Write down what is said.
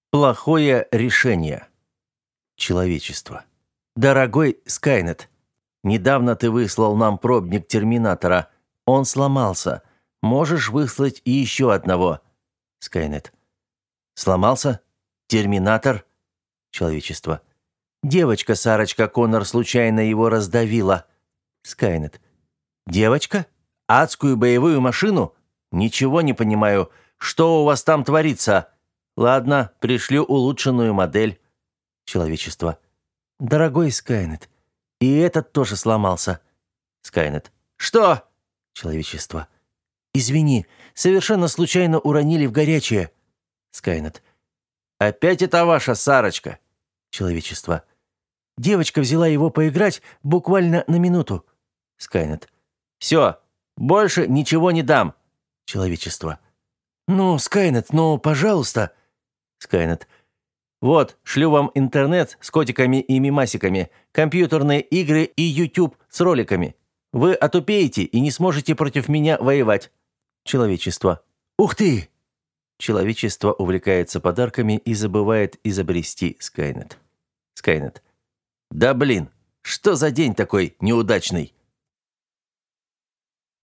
Плохое решение. Человечество. Дорогой Скайнет, недавно ты выслал нам пробник Терминатора. Он сломался. Можешь выслать и еще одного. Скайнет. Сломался? Терминатор? Человечество. Девочка Сарочка Коннор случайно его раздавила. Скайнет. Девочка? Адскую боевую машину? Ничего не понимаю. Что у вас там творится? Ладно, пришлю улучшенную модель. Человечество. Дорогой Скайнет, и этот тоже сломался. Скайнет. Что? Человечество. Извини, совершенно случайно уронили в горячее. Скайнет. Опять это ваша Сарочка? Человечество. Девочка взяла его поиграть буквально на минуту. Скайнет. Все, больше ничего не дам. Человечество. Ну, Скайнет, ну, пожалуйста. Скайнет. Вот, шлю вам интернет с котиками и мимасиками, компьютерные игры и YouTube с роликами. Вы отупеете и не сможете против меня воевать. Человечество. Ух ты! Человечество увлекается подарками и забывает изобрести Скайнет. Скайнет. Да блин, что за день такой неудачный?